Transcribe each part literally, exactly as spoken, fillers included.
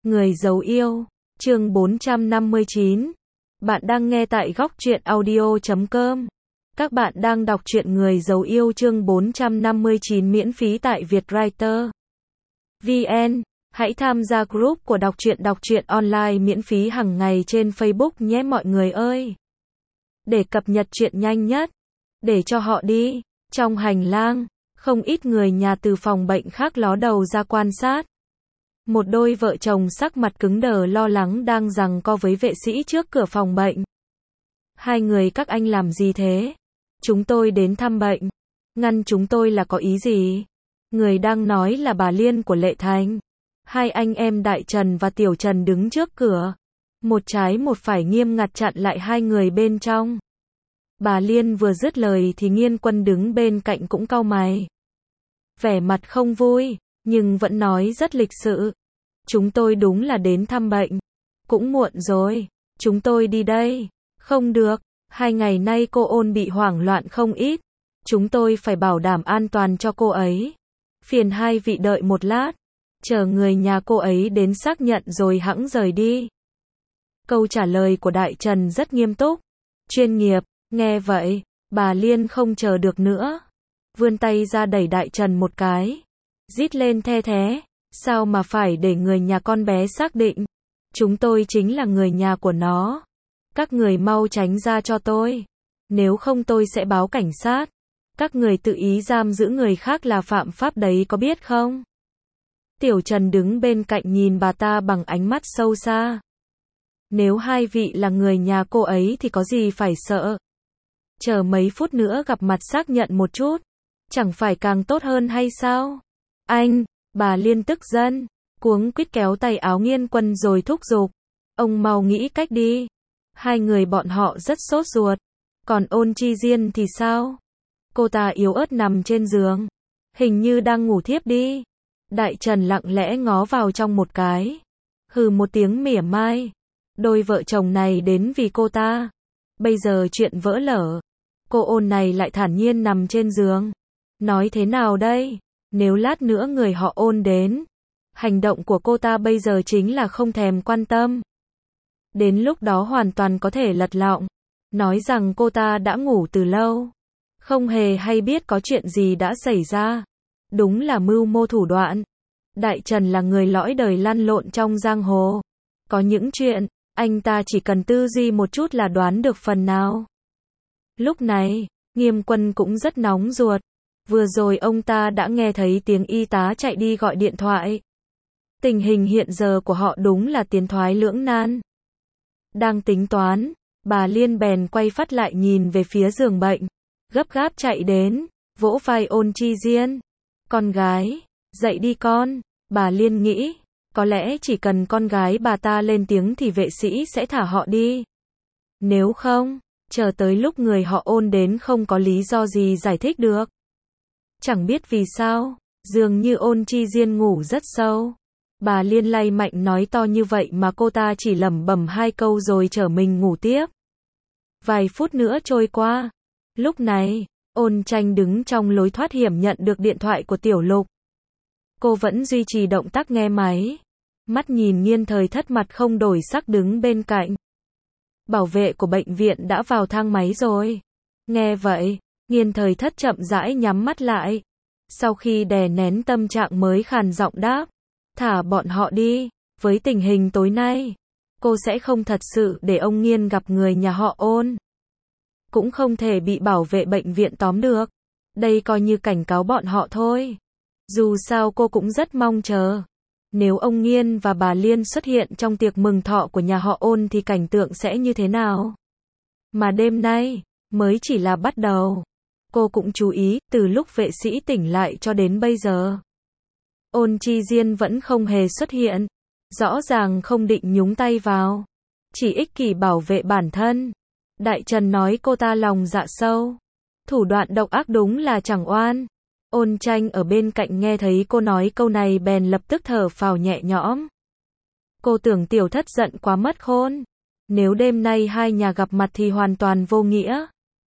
Người giấu yêu, chương bốn trăm năm mươi chín. Bạn đang nghe tại góc truyện audio chấm com. Các bạn đang đọc truyện Người giấu yêu chương bốn trăm năm mươi chín miễn phí tại Vietwriter vê en. Hãy tham gia group của đọc truyện đọc truyện online miễn phí hàng ngày trên Facebook nhé mọi người ơi. Để cập nhật truyện nhanh nhất, để cho họ đi. Trong hành lang, không ít người nhà từ phòng bệnh khác ló đầu ra quan sát. Một đôi vợ chồng sắc mặt cứng đờ lo lắng đang giằng co với vệ sĩ trước cửa phòng bệnh. Hai người các anh làm gì thế? Chúng tôi đến thăm bệnh. Ngăn chúng tôi là có ý gì? Người đang nói là bà Liên của Lệ Thành. Hai anh em Đại Trần và Tiểu Trần đứng trước cửa. Một trái một phải nghiêm ngặt chặn lại hai người bên trong. Bà Liên vừa dứt lời thì Nghiên Quân đứng bên cạnh cũng cau mày. Vẻ mặt không vui, nhưng vẫn nói rất lịch sự. Chúng tôi đúng là đến thăm bệnh. Cũng muộn rồi, chúng tôi đi đây. Không được, hai ngày nay cô Ôn bị hoảng loạn không ít. Chúng tôi phải bảo đảm an toàn cho cô ấy. Phiền hai vị đợi một lát. Chờ người nhà cô ấy đến xác nhận rồi hẵng rời đi. Câu trả lời của Đại Trần rất nghiêm túc, chuyên nghiệp. Nghe vậy, bà Liên không chờ được nữa. Vươn tay ra đẩy Đại Trần một cái. Rít lên the thé. Sao mà phải để người nhà con bé xác định? Chúng tôi chính là người nhà của nó. Các người mau tránh ra cho tôi. Nếu không tôi sẽ báo cảnh sát. Các người tự ý giam giữ người khác là phạm pháp đấy có biết không? Tiểu Trần đứng bên cạnh nhìn bà ta bằng ánh mắt sâu xa. Nếu hai vị là người nhà cô ấy thì có gì phải sợ? Chờ mấy phút nữa gặp mặt xác nhận một chút. Chẳng phải càng tốt hơn hay sao? Anh! Bà Liên tức giận, cuống quýt kéo tay áo Nghiên Quân rồi thúc giục. Ông mau nghĩ cách đi. Hai người bọn họ rất sốt ruột. Còn Ôn Chi Diên thì sao? Cô ta yếu ớt nằm trên giường. Hình như đang ngủ thiếp đi. Đại Trần lặng lẽ ngó vào trong một cái. Hừ một tiếng mỉa mai. Đôi vợ chồng này đến vì cô ta. Bây giờ chuyện vỡ lở. Cô Ôn này lại thản nhiên nằm trên giường. Nói thế nào đây? Nếu lát nữa người họ Ôn đến, hành động của cô ta bây giờ chính là không thèm quan tâm. Đến lúc đó hoàn toàn có thể lật lọng, nói rằng cô ta đã ngủ từ lâu, không hề hay biết có chuyện gì đã xảy ra. Đúng là mưu mô thủ đoạn. Đại Trần là người lõi đời lăn lộn trong giang hồ. Có những chuyện, anh ta chỉ cần tư duy một chút là đoán được phần nào. Lúc này, Nghiêm Quân cũng rất nóng ruột. Vừa rồi ông ta đã nghe thấy tiếng y tá chạy đi gọi điện thoại. Tình hình hiện giờ của họ đúng là tiến thoái lưỡng nan. Đang tính toán, bà Liên bèn quay phát lại nhìn về phía giường bệnh. Gấp gáp chạy đến, vỗ vai Ôn Chi Diên. Con gái, dậy đi con. Bà Liên nghĩ, có lẽ chỉ cần con gái bà ta lên tiếng thì vệ sĩ sẽ thả họ đi. Nếu không, chờ tới lúc người họ Ôn đến không có lý do gì giải thích được. Chẳng biết vì sao, dường như Ôn Chi Diên ngủ rất sâu. Bà Liên lay mạnh nói to như vậy mà cô ta chỉ lẩm bẩm hai câu rồi trở mình ngủ tiếp. Vài phút nữa trôi qua. Lúc này, Ôn Tranh đứng trong lối thoát hiểm nhận được điện thoại của Tiểu Lục. Cô vẫn duy trì động tác nghe máy. Mắt nhìn Nghiên Thời Thất mặt không đổi sắc đứng bên cạnh. Bảo vệ của bệnh viện đã vào thang máy rồi. Nghe vậy, Nghiên Thời Thất chậm rãi nhắm mắt lại. Sau khi đè nén tâm trạng mới khàn giọng đáp. Thả bọn họ đi. Với tình hình tối nay, cô sẽ không thật sự để ông Nghiên gặp người nhà họ Ôn. Cũng không thể bị bảo vệ bệnh viện tóm được. Đây coi như cảnh cáo bọn họ thôi. Dù sao cô cũng rất mong chờ. Nếu ông Nghiên và bà Liên xuất hiện trong tiệc mừng thọ của nhà họ Ôn thì cảnh tượng sẽ như thế nào? Mà đêm nay, mới chỉ là bắt đầu. Cô cũng chú ý, từ lúc vệ sĩ tỉnh lại cho đến bây giờ. Ôn Chi Diên vẫn không hề xuất hiện. Rõ ràng không định nhúng tay vào. Chỉ ích kỷ bảo vệ bản thân. Đại Trần nói cô ta lòng dạ sâu. Thủ đoạn độc ác đúng là chẳng oan. Ôn Tranh ở bên cạnh nghe thấy cô nói câu này bèn lập tức thở phào nhẹ nhõm. Cô tưởng Tiểu Thất giận quá mất khôn. Nếu đêm nay hai nhà gặp mặt thì hoàn toàn vô nghĩa.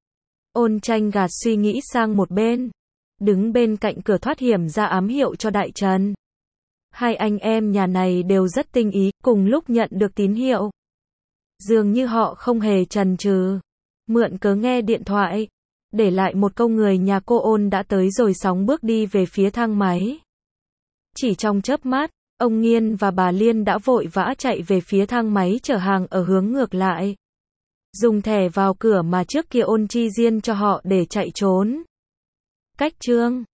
Ôn Tranh gạt suy nghĩ sang một bên. Đứng bên cạnh cửa thoát hiểm ra ám hiệu cho Đại Trần. Hai anh em nhà này đều rất tinh ý, cùng lúc nhận được tín hiệu. Dường như họ không hề chần chừ. Mượn cớ nghe điện thoại. Để lại một câu người nhà cô ôn đã tới rồi sóng bước đi về phía thang máy. Chỉ trong chớp mắt, ông Nghiên và bà Liên đã vội vã chạy về phía thang máy chở hàng ở hướng ngược lại. Dùng thẻ vào cửa mà trước kia ôn chi diên cho họ để chạy trốn. Cách chương